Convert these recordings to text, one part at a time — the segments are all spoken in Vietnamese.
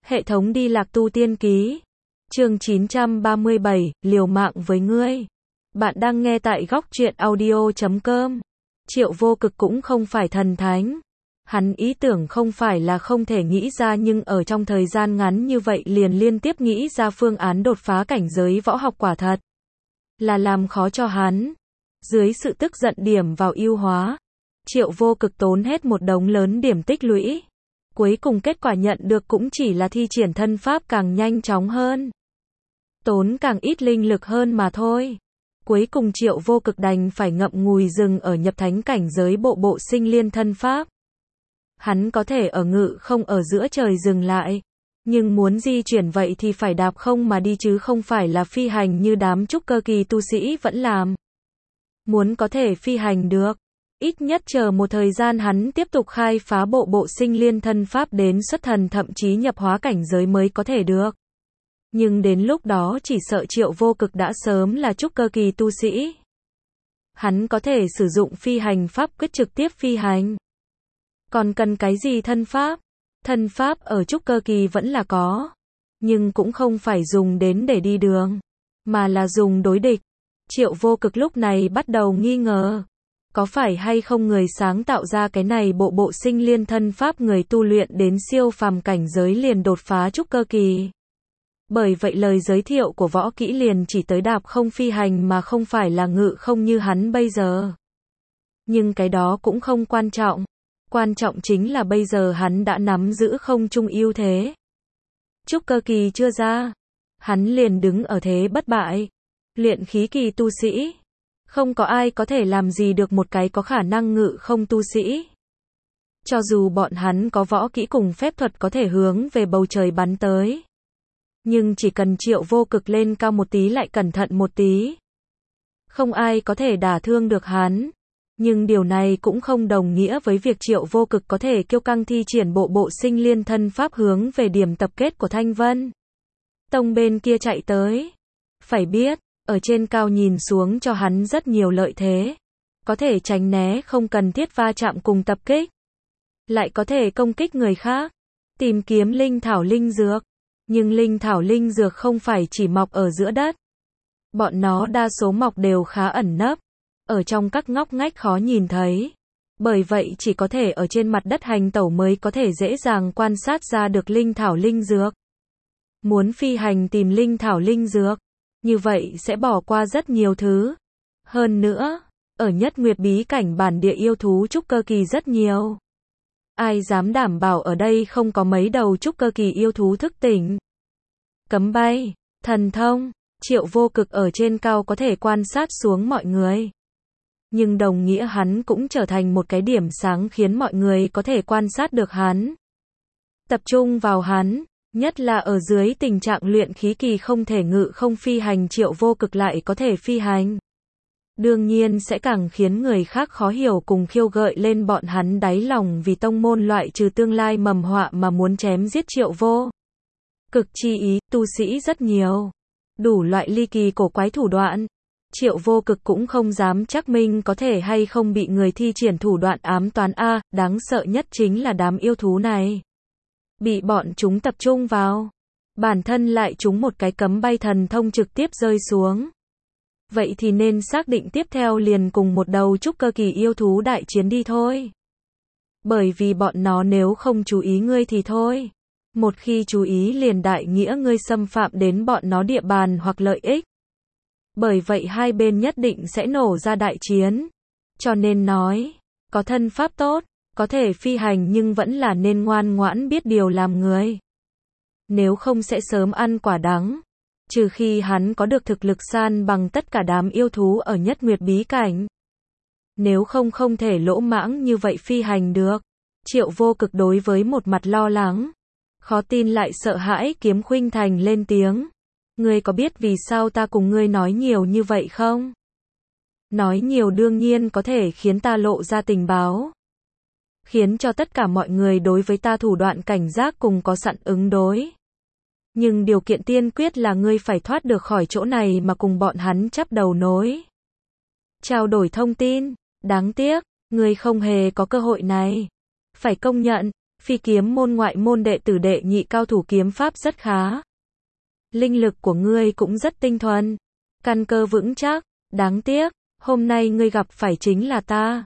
Hệ thống đi lạc tu tiên ký. Chương 937, liều mạng với ngươi. Bạn đang nghe tại góc truyện audio.com. Triệu Vô Cực cũng không phải thần thánh. Hắn ý tưởng không phải là không thể nghĩ ra, nhưng ở trong thời gian ngắn như vậy liền liên tiếp nghĩ ra phương án đột phá cảnh giới võ học quả thật là làm khó cho hắn. Dưới sự tức giận điểm vào ưu hóa, Triệu Vô Cực tốn hết một đống lớn điểm tích lũy. Cuối cùng kết quả nhận được cũng chỉ là thi triển thân pháp càng nhanh chóng hơn, tốn càng ít linh lực hơn mà thôi. Cuối cùng Triệu Vô Cực đành phải ngậm ngùi dừng ở nhập thánh cảnh giới bộ sinh liên thân pháp. Hắn có thể ở ngự không ở giữa trời dừng lại, nhưng muốn di chuyển vậy thì phải đạp không mà đi chứ không phải là phi hành như đám trúc cơ kỳ tu sĩ vẫn làm. Muốn có thể phi hành được, ít nhất chờ một thời gian hắn tiếp tục khai phá bộ sinh liên thân pháp đến xuất thần, thậm chí nhập hóa cảnh giới mới có thể được. Nhưng đến lúc đó chỉ sợ Triệu Vô Cực đã sớm là trúc cơ kỳ tu sĩ. Hắn có thể sử dụng phi hành pháp quyết trực tiếp phi hành. Còn cần cái gì thân pháp? Thân pháp ở trúc cơ kỳ vẫn là có, nhưng cũng không phải dùng đến để đi đường, mà là dùng đối địch. Triệu Vô Cực lúc này bắt đầu nghi ngờ, có phải hay không người sáng tạo ra cái này bộ sinh liên thân pháp người tu luyện đến siêu phàm cảnh giới liền đột phá trúc cơ kỳ. Bởi vậy lời giới thiệu của võ kỹ liền chỉ tới đạp không phi hành mà không phải là ngự không như hắn bây giờ. Nhưng cái đó cũng không quan trọng. Quan trọng chính là bây giờ hắn đã nắm giữ không trung ưu thế. Trúc cơ kỳ chưa ra, hắn liền đứng ở thế bất bại. Luyện khí kỳ tu sĩ, không có ai có thể làm gì được một cái có khả năng ngự không tu sĩ. Cho dù bọn hắn có võ kỹ cùng phép thuật có thể hướng về bầu trời bắn tới, nhưng chỉ cần Triệu Vô Cực lên cao một tí, lại cẩn thận một tí, không ai có thể đả thương được hắn. Nhưng điều này cũng không đồng nghĩa với việc Triệu Vô Cực có thể kiêu căng thi triển bộ sinh liên thân pháp hướng về điểm tập kết của Thanh Vân Tông bên kia chạy tới. Phải biết, ở trên cao nhìn xuống cho hắn rất nhiều lợi thế. Có thể tránh né không cần thiết va chạm cùng tập kích, lại có thể công kích người khác, tìm kiếm linh thảo linh dược. Nhưng linh thảo linh dược không phải chỉ mọc ở giữa đất. Bọn nó đa số mọc đều khá ẩn nấp, ở trong các ngóc ngách khó nhìn thấy. Bởi vậy chỉ có thể ở trên mặt đất hành tẩu mới có thể dễ dàng quan sát ra được linh thảo linh dược. Muốn phi hành tìm linh thảo linh dược, như vậy sẽ bỏ qua rất nhiều thứ. Hơn nữa, ở Nhất Nguyệt bí cảnh bản địa yêu thú trúc cơ kỳ rất nhiều. Ai dám đảm bảo ở đây không có mấy đầu trúc cơ kỳ yêu thú thức tỉnh. Cấm bay, thần thông, Triệu Vô Cực ở trên cao có thể quan sát xuống mọi người. Nhưng đồng nghĩa hắn cũng trở thành một cái điểm sáng khiến mọi người có thể quan sát được hắn. Tập trung vào hắn, nhất là ở dưới tình trạng luyện khí kỳ không thể ngự không phi hành, Triệu Vô Cực lại có thể phi hành. Đương nhiên sẽ càng khiến người khác khó hiểu cùng khiêu gợi lên bọn hắn đáy lòng, vì tông môn loại trừ tương lai mầm họa mà muốn chém giết Triệu Vô Cực chi ý, tu sĩ rất nhiều. Đủ loại ly kỳ cổ quái thủ đoạn. Triệu Vô Cực cũng không dám chắc mình có thể hay không bị người thi triển thủ đoạn ám toán. Đáng sợ nhất chính là đám yêu thú này. Bị bọn chúng tập trung vào, bản thân lại trúng một cái cấm bay thần thông trực tiếp rơi xuống. Vậy thì nên xác định tiếp theo liền cùng một đầu trúc cơ kỳ yêu thú đại chiến đi thôi. Bởi vì bọn nó nếu không chú ý ngươi thì thôi. Một khi chú ý liền đại nghĩa ngươi xâm phạm đến bọn nó địa bàn hoặc lợi ích. Bởi vậy hai bên nhất định sẽ nổ ra đại chiến. Cho nên nói, có thân pháp tốt, có thể phi hành nhưng vẫn là nên ngoan ngoãn biết điều làm người. Nếu không sẽ sớm ăn quả đắng. Trừ khi hắn có được thực lực san bằng tất cả đám yêu thú ở Nhất Nguyệt bí cảnh. Nếu không không thể lỗ mãng như vậy phi hành được. Triệu Vô Cực đối với một mặt lo lắng, khó tin lại sợ hãi Kiếm Khuynh Thành lên tiếng. Ngươi có biết vì sao ta cùng ngươi nói nhiều như vậy không? Nói nhiều đương nhiên có thể khiến ta lộ ra tình báo, khiến cho tất cả mọi người đối với ta thủ đoạn cảnh giác cùng có sẵn ứng đối. Nhưng điều kiện tiên quyết là ngươi phải thoát được khỏi chỗ này mà cùng bọn hắn chắp đầu nối, trao đổi thông tin. Đáng tiếc, ngươi không hề có cơ hội này. Phải công nhận, Phi kiếm môn ngoại môn đệ tử đệ nhị cao thủ kiếm pháp rất khá. Linh lực của ngươi cũng rất tinh thuần. Căn cơ vững chắc. Đáng tiếc, hôm nay ngươi gặp phải chính là ta.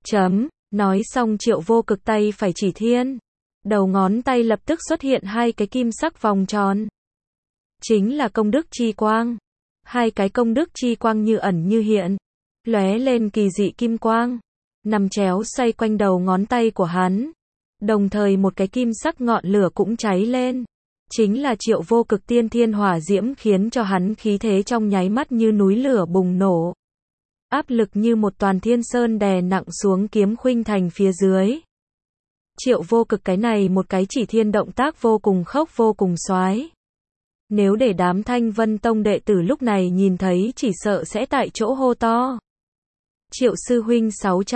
Nói xong Triệu Vô Cực tay phải chỉ thiên. Đầu ngón tay lập tức xuất hiện hai cái kim sắc vòng tròn. Chính là công đức chi quang. Hai cái công đức chi quang như ẩn như hiện. Lóe lên kỳ dị kim quang. Nằm chéo xoay quanh đầu ngón tay của hắn. Đồng thời một cái kim sắc ngọn lửa cũng cháy lên. Chính là Triệu Vô Cực tiên thiên hỏa diễm khiến cho hắn khí thế trong nháy mắt như núi lửa bùng nổ. Áp lực như một toàn thiên sơn đè nặng xuống Kiếm Khuynh Thành phía dưới. Triệu Vô Cực cái này một cái chỉ thiên động tác vô cùng khốc vô cùng xoái. Nếu để đám Thanh Vân Tông đệ tử lúc này nhìn thấy chỉ sợ sẽ tại chỗ hô to. Triệu sư huynh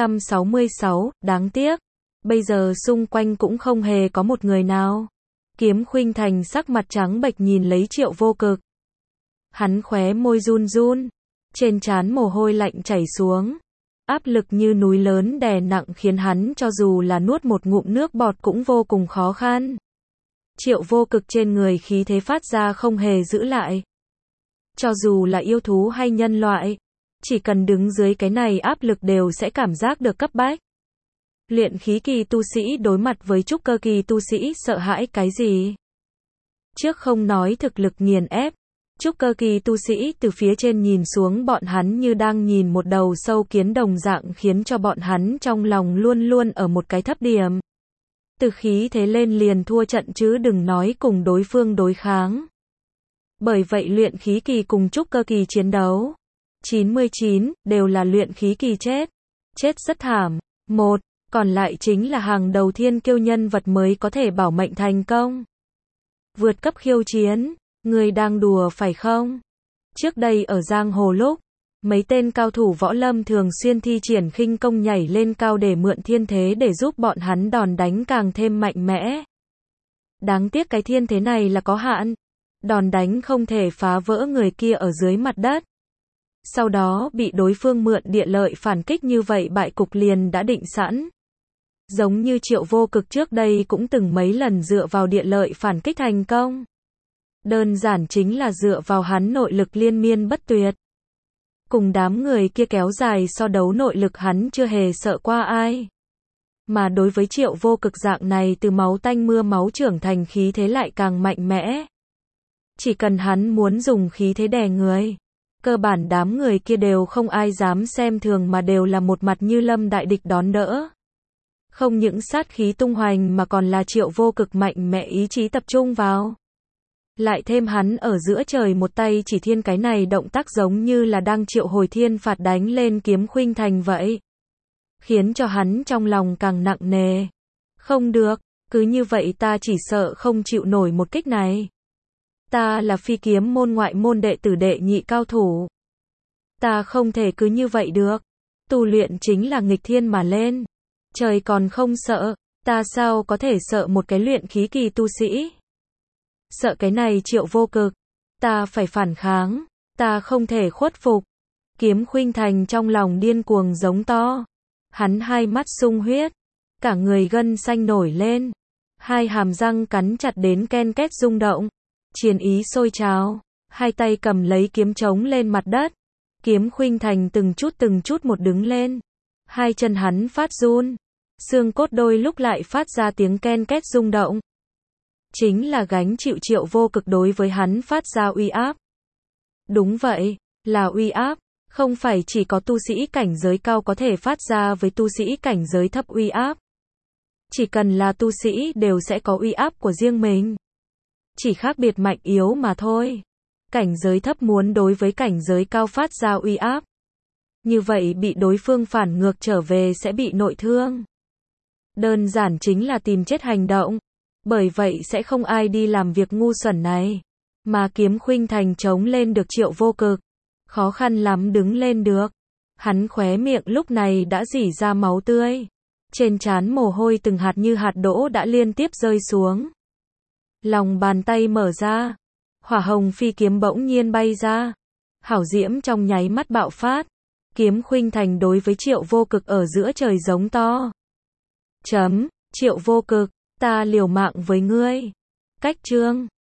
666, đáng tiếc. Bây giờ xung quanh cũng không hề có một người nào. Kiếm Khuynh Thành sắc mặt trắng bệch nhìn lấy Triệu Vô Cực. Hắn khóe môi run run. Trên trán mồ hôi lạnh chảy xuống. Áp lực như núi lớn đè nặng khiến hắn cho dù là nuốt một ngụm nước bọt cũng vô cùng khó khăn. Triệu Vô Cực trên người khí thế phát ra không hề giữ lại. Cho dù là yêu thú hay nhân loại, chỉ cần đứng dưới cái này áp lực đều sẽ cảm giác được cấp bách. Luyện khí kỳ tu sĩ đối mặt với trúc cơ kỳ tu sĩ sợ hãi cái gì? Trước không nói thực lực nghiền ép, trúc cơ kỳ tu sĩ từ phía trên nhìn xuống bọn hắn như đang nhìn một đầu sâu kiến đồng dạng khiến cho bọn hắn trong lòng luôn luôn ở một cái thấp điểm. Từ khí thế lên liền thua trận chứ đừng nói cùng đối phương đối kháng. Bởi vậy luyện khí kỳ cùng trúc cơ kỳ chiến đấu, 99 đều là luyện khí kỳ chết. Chết rất thảm. Còn lại chính là hàng đầu thiên kiêu nhân vật mới có thể bảo mệnh thành công. Vượt cấp khiêu chiến, người đang đùa phải không? Trước đây ở giang hồ lúc, mấy tên cao thủ võ lâm thường xuyên thi triển khinh công nhảy lên cao để mượn thiên thế để giúp bọn hắn đòn đánh càng thêm mạnh mẽ. Đáng tiếc cái thiên thế này là có hạn, đòn đánh không thể phá vỡ người kia ở dưới mặt đất. Sau đó bị đối phương mượn địa lợi phản kích như vậy bại cục liền đã định sẵn. Giống như Triệu Vô Cực trước đây cũng từng mấy lần dựa vào địa lợi phản kích thành công. Đơn giản chính là dựa vào hắn nội lực liên miên bất tuyệt. Cùng đám người kia kéo dài so đấu nội lực hắn chưa hề sợ qua ai. Mà đối với Triệu Vô Cực dạng này từ máu tanh mưa máu trưởng thành khí thế lại càng mạnh mẽ. Chỉ cần hắn muốn dùng khí thế đè người, cơ bản đám người kia đều không ai dám xem thường mà đều là một mặt như lâm đại địch đón đỡ. Không những sát khí tung hoành mà còn là Triệu Vô Cực mạnh mẽ ý chí tập trung vào. Lại thêm hắn ở giữa trời một tay chỉ thiên cái này động tác giống như là đang triệu hồi thiên phạt đánh lên Kiếm Khuynh Thành vậy. Khiến cho hắn trong lòng càng nặng nề. Không được, cứ như vậy ta chỉ sợ không chịu nổi một kích này. Ta là phi kiếm môn ngoại môn đệ tử đệ nhị cao thủ. Ta không thể cứ như vậy được. Tu luyện chính là nghịch thiên mà lên. Trời còn không sợ, ta sao có thể sợ một cái luyện khí kỳ tu sĩ? Sợ cái này Triệu Vô Cực, ta phải phản kháng, ta không thể khuất phục. Kiếm Khuynh Thành trong lòng điên cuồng giống to. Hắn hai mắt sung huyết, cả người gân xanh nổi lên, hai hàm răng cắn chặt đến ken két rung động, chiến ý sôi trào, hai tay cầm lấy kiếm trống lên mặt đất. Kiếm Khuynh Thành từng chút một đứng lên, hai chân hắn phát run, xương cốt đôi lúc lại phát ra tiếng ken két rung động. Chính là gánh chịu Triệu Vô Cực đối với hắn phát ra uy áp. Đúng vậy, là uy áp, không phải chỉ có tu sĩ cảnh giới cao có thể phát ra với tu sĩ cảnh giới thấp uy áp. Chỉ cần là tu sĩ đều sẽ có uy áp của riêng mình. Chỉ khác biệt mạnh yếu mà thôi. Cảnh giới thấp muốn đối với cảnh giới cao phát ra uy áp. Như vậy bị đối phương phản ngược trở về sẽ bị nội thương. Đơn giản chính là tìm chết hành động. Bởi vậy sẽ không ai đi làm việc ngu xuẩn này. Mà Kiếm Khuynh Thành chống lên được Triệu Vô Cực. Khó khăn lắm đứng lên được. Hắn khóe miệng lúc này đã rỉ ra máu tươi. Trên trán mồ hôi từng hạt như hạt đỗ đã liên tiếp rơi xuống. Lòng bàn tay mở ra. Hỏa hồng phi kiếm bỗng nhiên bay ra. Hảo diễm trong nháy mắt bạo phát. Kiếm Khuynh Thành đối với Triệu Vô Cực ở giữa trời giống to. Triệu Vô Cực, ta liều mạng với ngươi. Cách chương